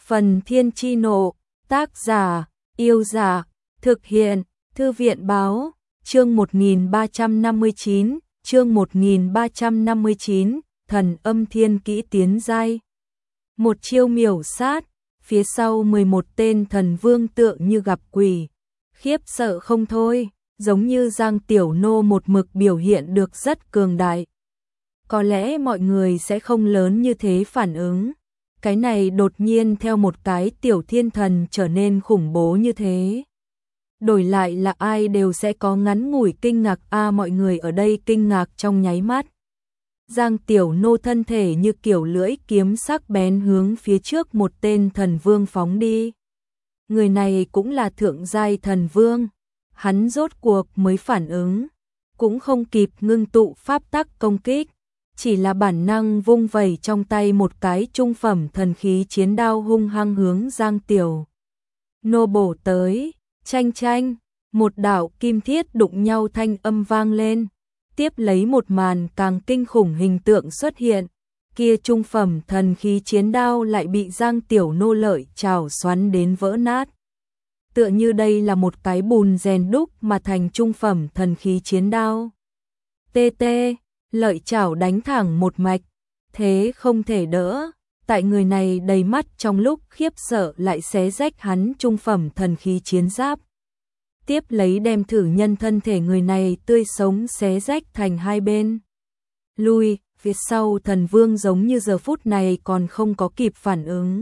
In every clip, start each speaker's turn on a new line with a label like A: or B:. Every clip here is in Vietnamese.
A: Phần Thiên Chi Nộ, tác giả, Yêu Giả, thực hiện, Thư viện Báo, chương 1359, Thần Âm Thiên Kỹ tiến giai. Một chiêu miểu sát, phía sau 11 tên thần vương tựa như gặp quỷ, khiếp sợ không thôi, giống như Giang Tiểu Nô một mực biểu hiện được rất cường đại. Có lẽ mọi người sẽ không lớn như thế phản ứng. Cái này đột nhiên theo một cái tiểu thiên thần trở nên khủng bố như thế. Đổi lại là ai đều sẽ có ngắn ngủi kinh ngạc, mọi người ở đây kinh ngạc trong nháy mắt. Giang Tiểu Nô thân thể như kiểu lưỡi kiếm sắc bén hướng phía trước một tên thần vương phóng đi. Người này cũng là thượng giai thần vương. Hắn rốt cuộc mới phản ứng, cũng không kịp ngưng tụ pháp tắc công kích. Chỉ là bản năng vung vẩy trong tay một cái trung phẩm thần khí chiến đao hung hăng hướng Giang Tiểu Nô bổ tới, chanh chanh, một đạo kim thiết đụng nhau thanh âm vang lên, tiếp lấy một màn càng kinh khủng hình tượng xuất hiện, kia trung phẩm thần khí chiến đao lại bị Giang Tiểu Nô lợi chảo xoắn đến vỡ nát. Tựa như đây là một cái bùn rèn đúc mà thành trung phẩm thần khí chiến đao. TT lợi chảo đánh thẳng một mạch, thế không thể đỡ, tại người này đầy mắt trong lúc khiếp sợ lại xé rách hắn trung phẩm thần khí chiến giáp. Tiếp lấy đem thử nhân thân thể người này tươi sống xé rách thành hai bên. Lui, phía sau thần vương giống như giờ phút này còn không có kịp phản ứng.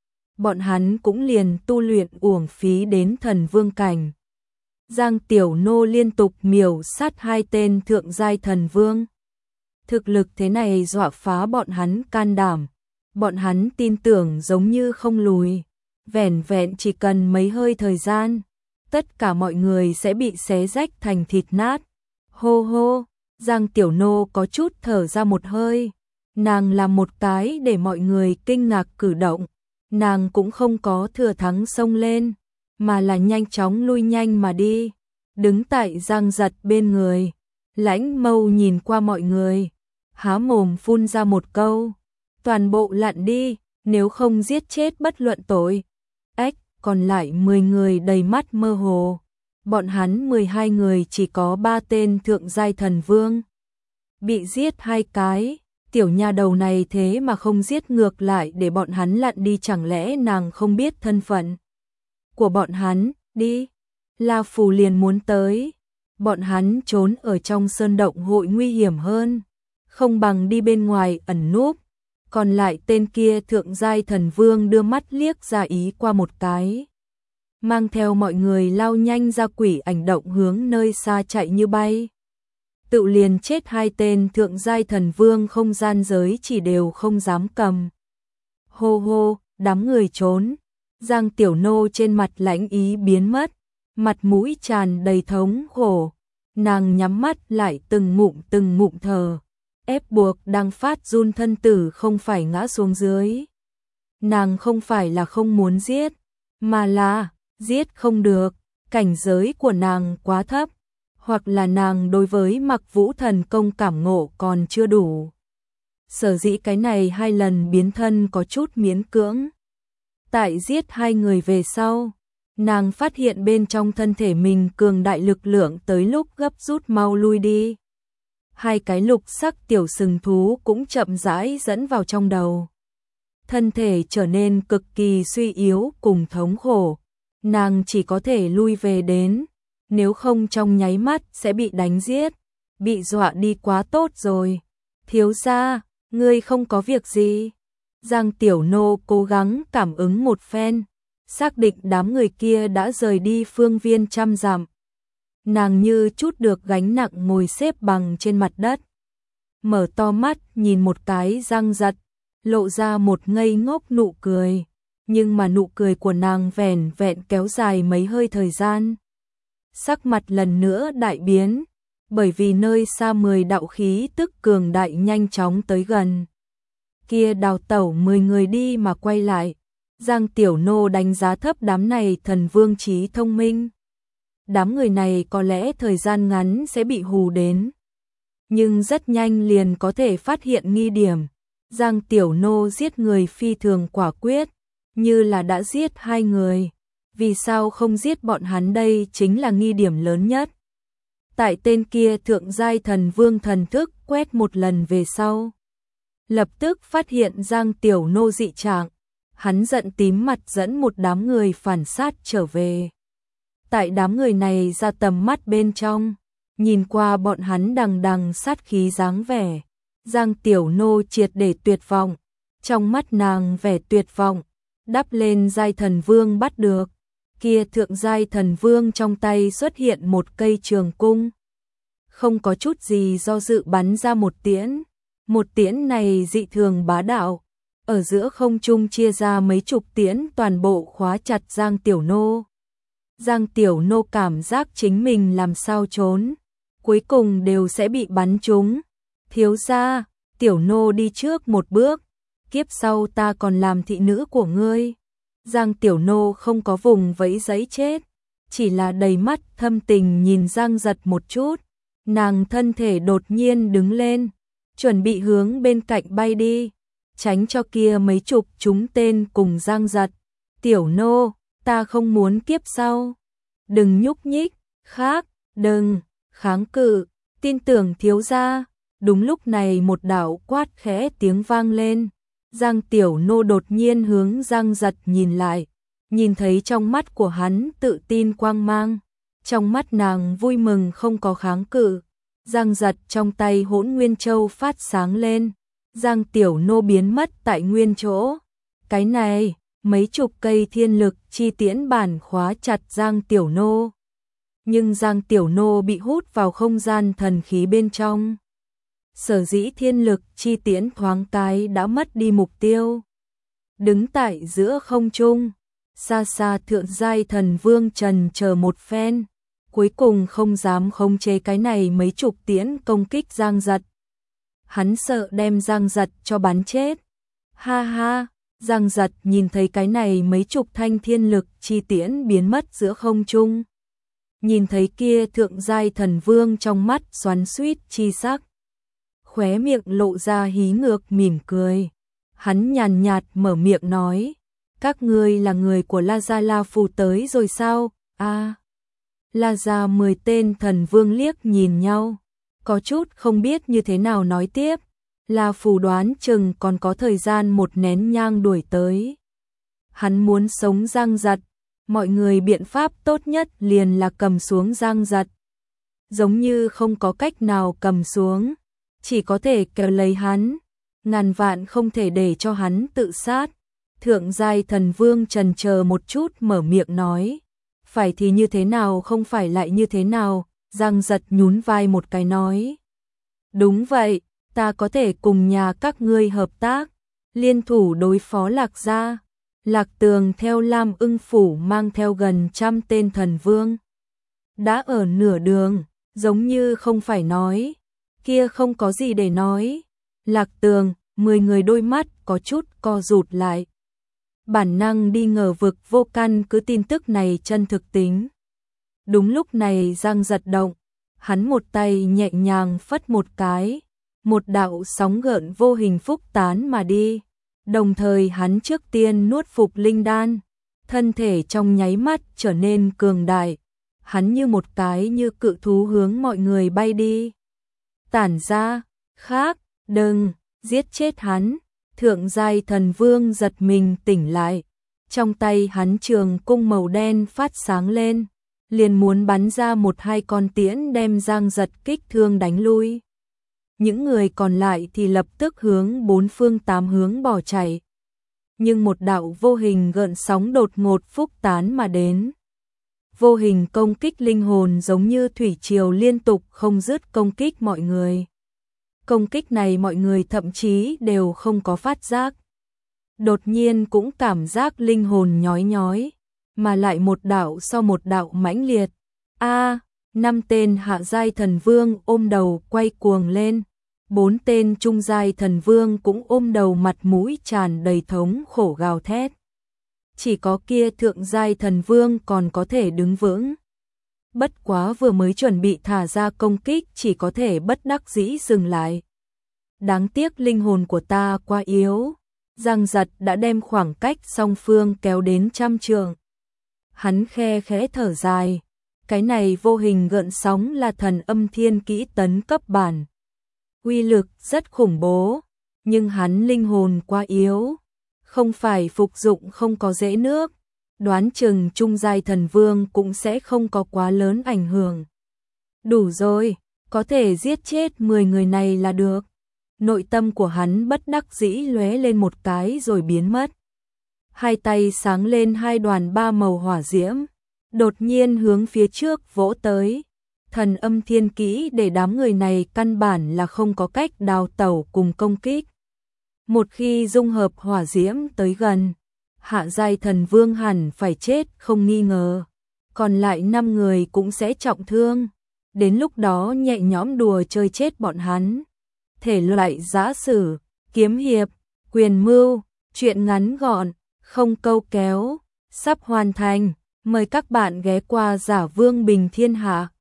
A: Bọn hắn cũng liền tu luyện uổng phí đến thần vương cảnh. Giang Tiểu Nô liên tục miểu sát hai tên thượng giai thần vương. Thực lực thế này dọa phá bọn hắn can đảm. Bọn hắn tin tưởng giống như không lùi. Vẻn vẹn chỉ cần mấy hơi thời gian, tất cả mọi người sẽ bị xé rách thành thịt nát. Hô hô, Giang Tiểu Nô có chút thở ra một hơi. Nàng làm một cái để mọi người kinh ngạc cử động. Nàng cũng không có thừa thắng xông lên, mà là nhanh chóng lui nhanh mà đi. Đứng tại Giang Giật bên người, lãnh mâu nhìn qua mọi người, há mồm phun ra một câu. Toàn bộ lặn đi, nếu không giết chết bất luận tội. Còn lại 10 người đầy mắt mơ hồ. Bọn hắn 12 người chỉ có 3 tên thượng giai thần vương. Bị giết 2 cái, tiểu nha đầu này thế mà không giết ngược lại để bọn hắn lặn đi, chẳng lẽ nàng không biết thân phận của bọn hắn, đi. La Phù liền muốn tới. Bọn hắn trốn ở trong sơn động hội nguy hiểm hơn, không bằng đi bên ngoài ẩn núp. Còn lại tên kia thượng giai thần vương đưa mắt liếc ra ý qua một cái, mang theo mọi người lao nhanh ra quỷ ảnh động hướng nơi xa chạy như bay. Tự liền chết hai tên thượng giai thần vương không gian giới chỉ đều không dám cầm. Hô hô, đám người trốn. Giang Tiểu Nô trên mặt lãnh ý biến mất, mặt mũi tràn đầy thống khổ. Nàng nhắm mắt lại từng ngụm thở, ép buộc đang phát run thân tử không phải ngã xuống dưới. Nàng không phải là không muốn giết, mà là giết không được, cảnh giới của nàng quá thấp, hoặc là nàng đối với Mặc Vũ thần công cảm ngộ còn chưa đủ. Sở dĩ cái này 2 lần biến thân có chút miễn cưỡng. Tại giết 2 người về sau, nàng phát hiện bên trong thân thể mình cường đại lực lượng tới lúc gấp rút mau lui đi. 2 cái lục sắc tiểu sừng thú cũng chậm rãi dẫn vào trong đầu. Thân thể trở nên cực kỳ suy yếu cùng thống khổ. Nàng chỉ có thể lui về đến, nếu không trong nháy mắt sẽ bị đánh giết. Bị dọa đi quá tốt rồi. Thiếu gia, ngươi không có việc gì. Giang Tiểu Nô cố gắng cảm ứng một phen, xác định đám người kia đã rời đi phương viên 100 dặm. Nàng như chút được gánh nặng ngồi xếp bằng trên mặt đất. Mở to mắt nhìn một cái Giang Giật, lộ ra một ngây ngốc nụ cười. Nhưng mà nụ cười của nàng vẻn vẹn kéo dài mấy hơi thời gian. Sắc mặt lần nữa đại biến, bởi vì nơi xa 10 đạo khí tức cường đại nhanh chóng tới gần. Kia đào tẩu 10 người đi mà quay lại. Giang Tiểu Nô đánh giá thấp đám này thần vương trí thông minh. Đám người này có lẽ thời gian ngắn sẽ bị hù đến, nhưng rất nhanh liền có thể phát hiện nghi điểm. Giang Tiểu Nô giết người phi thường quả quyết, như là đã giết 2 người. Vì sao không giết bọn hắn, đây chính là nghi điểm lớn nhất. Tại tên kia thượng giai thần vương thần thức quét một lần về sau, lập tức phát hiện Giang Tiểu Nô dị trạng, hắn giận tím mặt dẫn một đám người phản sát trở về. Tại đám người này ra tầm mắt bên trong, nhìn qua bọn hắn đằng đằng sát khí dáng vẻ, Giang Tiểu Nô triệt để tuyệt vọng, trong mắt nàng vẻ tuyệt vọng, đắp lên giai thần vương bắt được. Kia thượng giai thần vương trong tay xuất hiện một cây trường cung, không có chút gì do dự bắn ra một tiễn. Một tiễn này dị thường bá đạo, ở giữa không trung chia ra mấy chục tiễn toàn bộ khóa chặt Giang Tiểu Nô. Giang Tiểu Nô cảm giác chính mình làm sao trốn, cuối cùng đều sẽ bị bắn trúng. Thiếu gia, Tiểu Nô đi trước một bước, kiếp sau ta còn làm thị nữ của ngươi. Giang Tiểu Nô không có vùng vẫy giấy chết, chỉ là đầy mắt thâm tình nhìn Giang Giật một chút, nàng thân thể đột nhiên đứng lên, chuẩn bị hướng bên cạnh bay đi, tránh cho kia mấy chục chúng tên cùng Giang Giật. Tiểu Nô, ta không muốn kiếp sau. Đừng nhúc nhích, khác, đừng, kháng cự, tin tưởng thiếu gia. Đúng lúc này một đạo quát khẽ tiếng vang lên. Giang Tiểu Nô đột nhiên hướng Giang Giật nhìn lại, nhìn thấy trong mắt của hắn tự tin quang mang, trong mắt nàng vui mừng không có kháng cự. Giang Giật trong tay Hỗn Nguyên Châu phát sáng lên, Giang Tiểu Nô biến mất tại nguyên chỗ. Cái này, mấy chục cây thiên lực chi tiễn bản khóa chặt Giang Tiểu Nô. Nhưng Giang Tiểu Nô bị hút vào không gian thần khí bên trong. Sở dĩ thiên lực chi tiễn thoáng cái đã mất đi mục tiêu. Đứng tại giữa không trung, xa xa thượng giai thần vương trần chờ một phen, cuối cùng không dám khống chế cái này mấy chục tiễn công kích Giang Giật. Hắn sợ đem Giang Giật cho bắn chết. Ha ha, Giang Giật nhìn thấy cái này mấy chục thanh thiên lực chi tiễn biến mất giữa không trung. Nhìn thấy kia thượng giai thần vương trong mắt xoắn xuýt chi sắc, khóe miệng lộ ra hí ngược mỉm cười. Hắn nhàn nhạt mở miệng nói, các ngươi là người của La Gia La Phù tới rồi sao? A. La Gia 10 tên thần vương liếc nhìn nhau, có chút không biết như thế nào nói tiếp. La Phù đoán chừng còn có thời gian một nén nhang đuổi tới. Hắn muốn sống Giang Giật, mọi người biện pháp tốt nhất liền là cầm xuống Giang Giật. Giống như không có cách nào cầm xuống, chỉ có thể kéo lấy hắn, ngàn vạn không thể để cho hắn tự sát. Thượng giai thần vương trần chờ một chút mở miệng nói, phải thì như thế nào không phải lại như thế nào. Giang Giật nhún vai một cái nói, đúng vậy, ta có thể cùng nhà các ngươi hợp tác, liên thủ đối phó Lạc Gia. Lạc Tường theo Lam Ưng Phủ mang theo gần 100 tên thần vương, đã ở nửa đường, giống như không phải nói, kia không có gì để nói. Lạc Tường, 10 người đôi mắt có chút co rụt lại, bản năng đi ngờ vực vô căn cứ tin tức này chân thực tính. Đúng lúc này Giang Giật động, hắn một tay nhẹ nhàng phất một cái, một đạo sóng gợn vô hình phúc tán mà đi. Đồng thời hắn trước tiên nuốt phục linh đan, thân thể trong nháy mắt trở nên cường đại. Hắn như một cái như cự thú hướng mọi người bay đi. Tản ra, khác, đừng, giết chết hắn. Thượng giai thần vương giật mình tỉnh lại, trong tay hắn trường cung màu đen phát sáng lên, liền muốn bắn ra 1-2 con tiễn đem Giang Giật kích thương đánh lui. Những người còn lại thì lập tức hướng 4 phương 8 hướng bỏ chạy. Nhưng một đạo vô hình gợn sóng đột ngột phúc tán mà đến. Vô hình công kích linh hồn giống như thủy triều liên tục không dứt công kích mọi người. Công kích này mọi người thậm chí đều không có phát giác. Đột nhiên cũng cảm giác linh hồn nhói nhói, mà lại một đạo sau một đạo mãnh liệt. 5 tên hạ giai thần vương ôm đầu quay cuồng lên. 4 tên trung giai thần vương cũng ôm đầu mặt mũi tràn đầy thống khổ gào thét. Chỉ có kia thượng giai thần vương còn có thể đứng vững. Bất quá vừa mới chuẩn bị thả ra công kích chỉ có thể bất đắc dĩ dừng lại. Đáng tiếc linh hồn của ta quá yếu. Giang Giật đã đem khoảng cách song phương kéo đến 100 trượng. Hắn khe khẽ thở dài, cái này vô hình gợn sóng là thần âm thiên kỹ tấn cấp bản. Uy lực rất khủng bố, nhưng hắn linh hồn quá yếu, không phải phục dụng không có dễ nước, đoán chừng trung giai thần vương cũng sẽ không có quá lớn ảnh hưởng. Đủ rồi, có thể giết chết 10 người này là được. Nội tâm của hắn bất đắc dĩ lóe lên một cái rồi biến mất. Hai tay sáng lên hai đoàn 3 màu hỏa diễm, đột nhiên hướng phía trước vỗ tới. Thần âm thiên kỹ để đám người này căn bản là không có cách đào tẩu cùng công kích. Một khi dung hợp hỏa diễm tới gần, hạ giai thần vương hẳn phải chết không nghi ngờ. Còn lại 5 người cũng sẽ trọng thương. Đến lúc đó nhẹ nhõm đùa chơi chết bọn hắn. Thể loại giã sử, kiếm hiệp, quyền mưu, truyện ngắn gọn, không câu kéo, sắp hoàn thành. Mời các bạn ghé qua Giả Vương Bình Thiên Hạ.